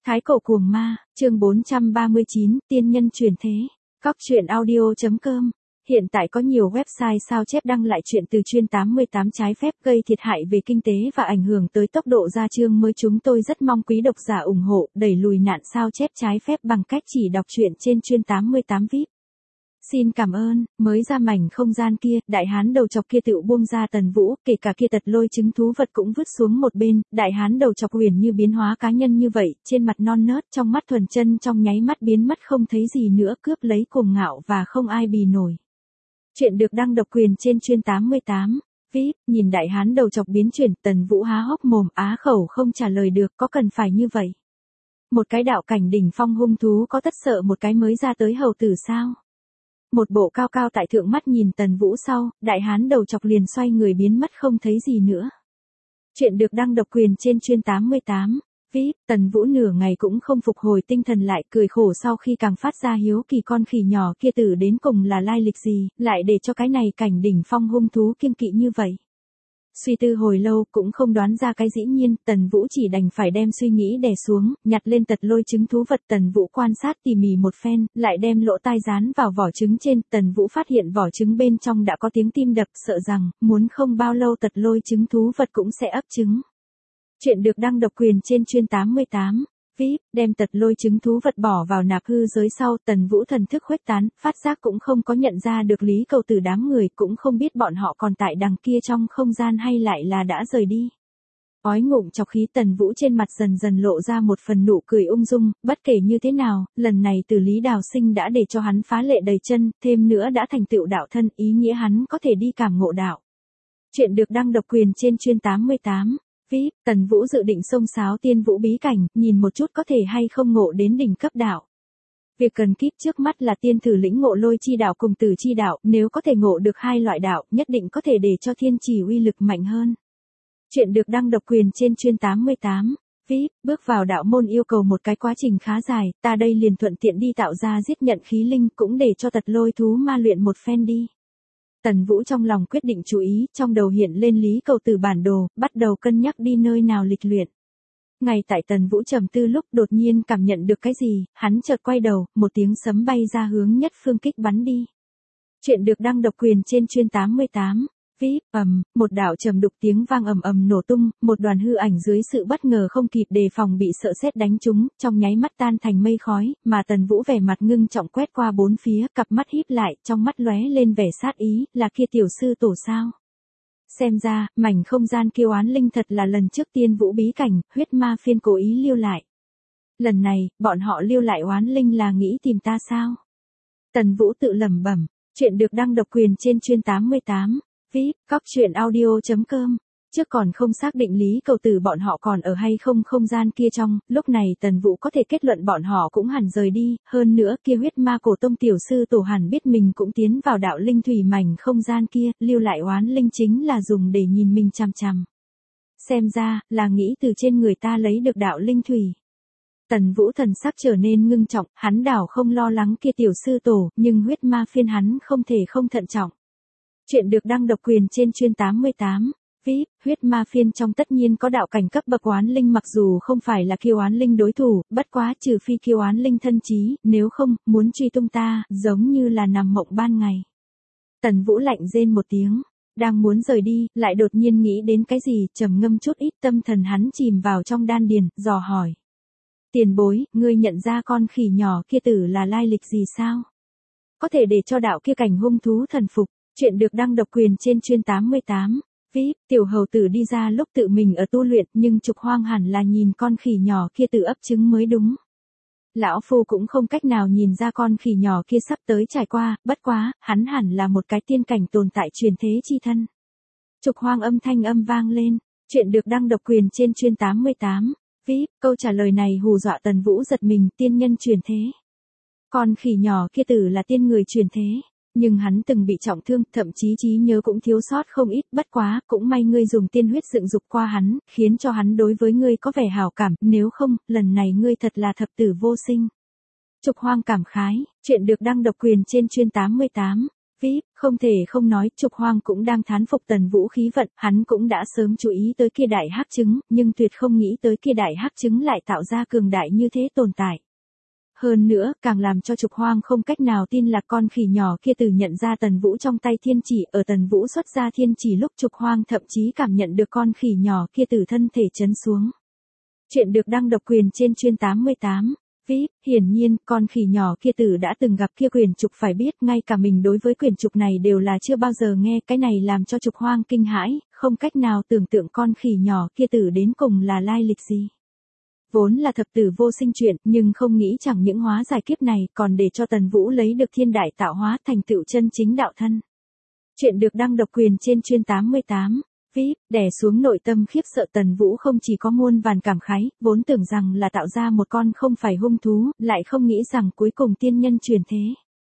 Thái cổ cuồng ma, chương 439, tiên nhân chuyển thế. Góc truyện audio.com. Hiện tại có nhiều website sao chép đăng lại chuyện từ chuyên 88 trái phép gây thiệt hại về kinh tế và ảnh hưởng tới tốc độ ra chương mới. Chúng tôi rất mong quý độc giả ủng hộ, đẩy lùi nạn sao chép trái phép bằng cách chỉ đọc truyện trên chuyên 88 VIP. Xin cảm ơn. Mới ra mảnh không gian kia, đại hán đầu chọc kia tựu buông ra Tần Vũ, kể cả kia tật lôi chứng thú vật cũng vứt xuống một bên. Đại hán đầu chọc huyền như biến hóa cá nhân như vậy, trên mặt non nớt, trong mắt thuần chân trong nháy mắt biến mất không thấy gì nữa, cướp lấy cuồng ngạo và không ai bì nổi. Chuyện được đăng độc quyền trên chuyên 88 VIP. Nhìn đại hán đầu chọc biến chuyển, Tần Vũ há hốc mồm á khẩu không trả lời được, có cần phải như vậy? Một cái đạo cảnh đỉnh phong hung thú có tất sợ một cái mới ra tới hầu tử sao? Một bộ cao cao tại thượng mắt nhìn Tần Vũ sau, đại hán đầu chọc liền xoay người biến mất không thấy gì nữa. Chuyện được đăng độc quyền trên chuyên 88 VIP. Tần Vũ nửa ngày cũng không phục hồi tinh thần lại, cười khổ sau khi càng phát ra hiếu kỳ con khỉ nhỏ kia tử đến cùng là lai lịch gì, lại để cho cái này cảnh đỉnh phong hung thú kiêng kỵ như vậy. Suy tư hồi lâu cũng không đoán ra cái dĩ nhiên, Tần Vũ chỉ đành phải đem suy nghĩ đè xuống, nhặt lên tật lôi trứng thú vật. Tần Vũ quan sát tỉ mỉ một phen, lại đem lỗ tai dán vào vỏ trứng trên. Tần Vũ phát hiện vỏ trứng bên trong đã có tiếng tim đập, sợ rằng muốn không bao lâu tật lôi trứng thú vật cũng sẽ ấp trứng. Chuyện được đăng độc quyền trên chuyên 88 VIP. Đem tật lôi trứng thú vật bỏ vào nạp hư giới sau, Tần Vũ thần thức khuếch tán, phát giác cũng không có nhận ra được Lý Cầu Tử đám người, cũng không biết bọn họ còn tại đằng kia trong không gian hay lại là đã rời đi. Ói ngụm chọc khí, Tần Vũ trên mặt dần dần lộ ra một phần nụ cười ung dung. Bất kể như thế nào, lần này từ Lý Đào Sinh đã để cho hắn phá lệ đầy chân, thêm nữa đã thành tựu đạo thân, ý nghĩa hắn có thể đi cảm ngộ đạo. Chuyện được đăng độc quyền trên chuyên 88 VIP. Tần Vũ dự định xông xáo tiên vũ bí cảnh, nhìn một chút có thể hay không ngộ đến đỉnh cấp đạo. Việc cần kíp trước mắt là tiên thử lĩnh ngộ lôi chi đạo cùng tử chi đạo, nếu có thể ngộ được hai loại đạo, nhất định có thể để cho thiên chỉ uy lực mạnh hơn. Chuyện được đăng độc quyền trên chuyên 88 VIP. Bước vào đạo môn yêu cầu một cái quá trình khá dài, ta đây liền thuận tiện đi tạo ra giết nhận khí linh, cũng để cho tật lôi thú ma luyện một phen đi. Tần Vũ trong lòng quyết định chú ý, trong đầu hiện lên Lý Cầu Tử bản đồ, bắt đầu cân nhắc đi nơi nào lịch luyện. Ngay tại Tần Vũ trầm tư lúc đột nhiên cảm nhận được cái gì, hắn chợt quay đầu, một tiếng sấm bay ra hướng nhất phương kích bắn đi. Chuyện được đăng độc quyền trên chuyên 88 VIP. Một đạo trầm đục tiếng vang ầm ầm nổ tung, một đoàn hư ảnh dưới sự bất ngờ không kịp đề phòng bị sợ sét đánh trúng, trong nháy mắt tan thành mây khói, mà Tần Vũ vẻ mặt ngưng trọng quét qua bốn phía, cặp mắt híp lại, trong mắt lóe lên vẻ sát ý, là kia tiểu sư tổ sao? Xem ra, mảnh không gian kiêu oán linh thật là lần trước tiên vũ bí cảnh, huyết ma phiên cố ý lưu lại. Lần này, bọn họ lưu lại oán linh là nghĩ tìm ta sao? Tần Vũ tự lẩm bẩm. Chuyện được đăng độc quyền trên chuyên 88 VIP. Góc truyện audio.com. Trước còn không xác định Lý Cầu Tử bọn họ còn ở hay không không gian kia trong, lúc này Tần Vũ có thể kết luận bọn họ cũng hẳn rời đi, hơn nữa kia huyết ma cổ tông tiểu sư tổ hẳn biết mình cũng tiến vào đạo linh thủy mảnh không gian kia, lưu lại oán linh chính là dùng để nhìn mình chằm chằm. Xem ra, là nghĩ từ trên người ta lấy được đạo linh thủy. Tần Vũ thần sắc trở nên ngưng trọng, hắn đảo không lo lắng kia tiểu sư tổ, nhưng huyết ma phiên hắn không thể không thận trọng. Chuyện được đăng độc quyền trên chuyên 88 VIP. Huyết ma phiên trong tất nhiên có đạo cảnh cấp bậc oán linh, mặc dù không phải là kiêu oán linh đối thủ, bất quá trừ phi kiêu oán linh thân trí, nếu không, muốn truy tung ta, giống như là nằm mộng ban ngày. Tần Vũ lạnh rên một tiếng, đang muốn rời đi, lại đột nhiên nghĩ đến cái gì, trầm ngâm chút ít, tâm thần hắn chìm vào trong đan điền, dò hỏi. Tiền bối, ngươi nhận ra con khỉ nhỏ kia tử là lai lịch gì sao? Có thể để cho đạo kia cảnh hung thú thần phục. Chuyện được đăng độc quyền trên chuyên 88 VIP. Tiểu hầu tử đi ra lúc tự mình ở tu luyện, nhưng Trục Hoang hẳn là nhìn con khỉ nhỏ kia tự ấp trứng mới đúng. Lão phu cũng không cách nào nhìn ra con khỉ nhỏ kia sắp tới trải qua, bất quá, hắn hẳn là một cái tiên cảnh tồn tại truyền thế chi thân. Trục Hoang âm thanh vang lên. Chuyện được đăng độc quyền trên chuyên 88 VIP. Câu trả lời này hù dọa Tần Vũ giật mình, tiên nhân truyền thế. Con khỉ nhỏ kia tử là tiên người truyền thế. Nhưng hắn từng bị trọng thương, thậm chí trí nhớ cũng thiếu sót không ít, bất quá, cũng may ngươi dùng tiên huyết dựng dục qua hắn, khiến cho hắn đối với ngươi có vẻ hảo cảm, nếu không, lần này ngươi thật là thập tử vô sinh. Trục Hoang cảm khái. Chuyện được đăng độc quyền trên chuyên 88 VIP, không thể không nói, Trục Hoang cũng đang thán phục Tần Vũ khí vận, hắn cũng đã sớm chú ý tới kia đại hắc trứng, nhưng tuyệt không nghĩ tới kia đại hắc trứng lại tạo ra cường đại như thế tồn tại. Hơn nữa, càng làm cho Trục Hoang không cách nào tin là con khỉ nhỏ kia từ nhận ra Tần Vũ trong tay thiên chỉ, ở Tần Vũ xuất ra thiên chỉ lúc Trục Hoang thậm chí cảm nhận được con khỉ nhỏ kia từ thân thể chấn xuống. Chuyện được đăng độc quyền trên chuyên 88. VIP, hiển nhiên, con khỉ nhỏ kia tử đã từng gặp kia quyền trục, phải biết, ngay cả mình đối với quyền trục này đều là chưa bao giờ nghe, cái này làm cho Trục Hoang kinh hãi, không cách nào tưởng tượng con khỉ nhỏ kia tử đến cùng là lai lịch gì. Vốn là thập tử vô sinh chuyện, nhưng không nghĩ chẳng những hóa giải kiếp này, còn để cho Tần Vũ lấy được thiên đại tạo hóa, thành tựu chân chính đạo thân. Chuyện được đăng độc quyền trên chuyên 88. VIP, đè xuống nội tâm khiếp sợ, Tần Vũ không chỉ có muôn vàn cảm khái, vốn tưởng rằng là tạo ra một con không phải hung thú, lại không nghĩ rằng cuối cùng tiên nhân truyền thế.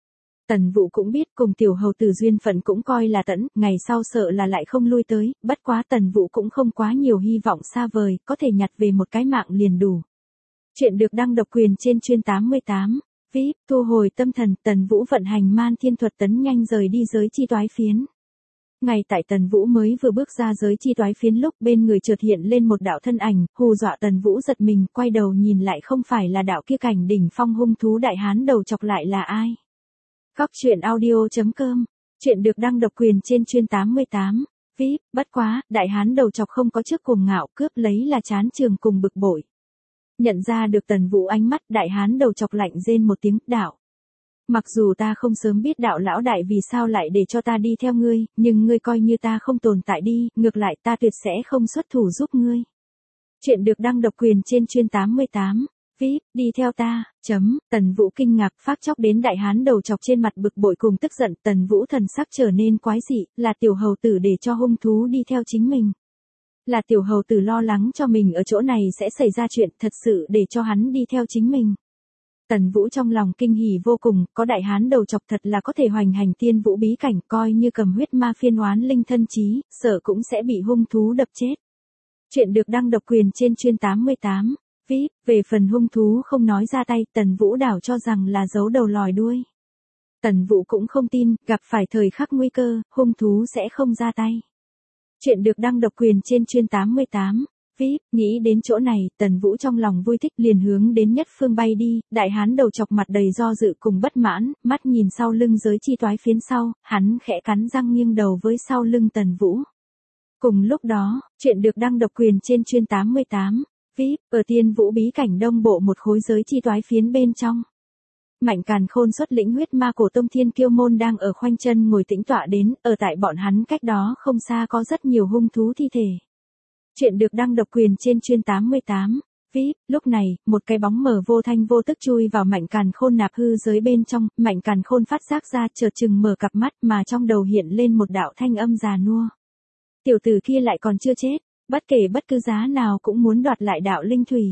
Tần Vũ cũng biết cùng tiểu hầu tử duyên phận cũng coi là tẫn, ngày sau sợ là lại không lui tới, bất quá Tần Vũ cũng không quá nhiều hy vọng xa vời, có thể nhặt về một cái mạng liền đủ. Chuyện được đăng độc quyền trên chuyên 88. VIP, thu hồi tâm thần, Tần Vũ vận hành man thiên thuật tấn nhanh rời đi giới chi toái phiến. Ngay tại Tần Vũ mới vừa bước ra giới chi toái phiến lúc bên người chợt hiện lên một đạo thân ảnh, hù dọa Tần Vũ giật mình, quay đầu nhìn lại không phải là đạo kia cảnh đỉnh phong hung thú đại hán đầu chọc lại là ai. Góc truyện audio.com, chuyện được đăng độc quyền trên chuyên 88. VIP, bất quá, đại hán đầu chọc không có trước cuồng ngạo, cướp lấy là chán trường cùng bực bội. Nhận ra được Tần Vũ ánh mắt, đại hán đầu chọc lạnh rên một tiếng, đạo. Mặc dù ta không sớm biết đạo lão đại vì sao lại để cho ta đi theo ngươi, nhưng ngươi coi như ta không tồn tại đi, ngược lại ta tuyệt sẽ không xuất thủ giúp ngươi. Chuyện được đăng độc quyền trên chuyên 88. VIP, đi theo ta, Tần Vũ kinh ngạc phát chốc đến đại hán đầu chọc trên mặt bực bội cùng tức giận, Tần Vũ thần sắc trở nên quái dị, là tiểu hầu tử để cho hung thú đi theo chính mình. Là tiểu hầu tử lo lắng cho mình ở chỗ này sẽ xảy ra chuyện, thật sự để cho hắn đi theo chính mình. Tần Vũ trong lòng kinh hỉ vô cùng, có đại hán đầu chọc thật là có thể hoành hành tiên vũ bí cảnh, coi như cầm huyết ma phiên oán linh thân trí, sợ cũng sẽ bị hung thú đập chết. Chuyện được đăng độc quyền trên chuyên 88. VIP, về phần hung thú không nói ra tay, Tần Vũ đảo cho rằng là giấu đầu lòi đuôi. Tần Vũ cũng không tin, gặp phải thời khắc nguy cơ, hung thú sẽ không ra tay. Chuyện được đăng độc quyền trên chuyên 88. VIP, nghĩ đến chỗ này, Tần Vũ trong lòng vui thích liền hướng đến nhất phương bay đi, đại hán đầu chọc mặt đầy do dự cùng bất mãn, mắt nhìn sau lưng giới chi toái phiến sau, hắn khẽ cắn răng nghiêng đầu với sau lưng Tần Vũ. Cùng lúc đó, chuyện được đăng độc quyền trên chuyên 88. VIP, ở tiên vũ bí cảnh đông bộ một khối giới chi toái phiến bên trong. Mạnh Càn Khôn xuất lĩnh huyết ma cổ tông thiên kiêu môn đang ở khoanh chân ngồi tĩnh tọa đến, ở tại bọn hắn cách đó không xa có rất nhiều hung thú thi thể. Chuyện được đăng độc quyền trên chuyên 88. VIP, lúc này, một cái bóng mờ vô thanh vô tức chui vào Mạnh Càn Khôn nạp hư giới bên trong, Mạnh Càn Khôn phát giác ra chợt chừng mở cặp mắt mà trong đầu hiện lên một đạo thanh âm già nua. Tiểu tử kia lại còn chưa chết, bất kể bất cứ giá nào cũng muốn đoạt lại đạo linh thủy.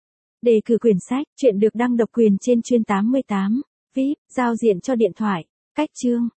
Đề cử quyển sách, chuyện được đăng độc quyền trên chuyên 88. VIP, giao diện cho điện thoại. Cách chương.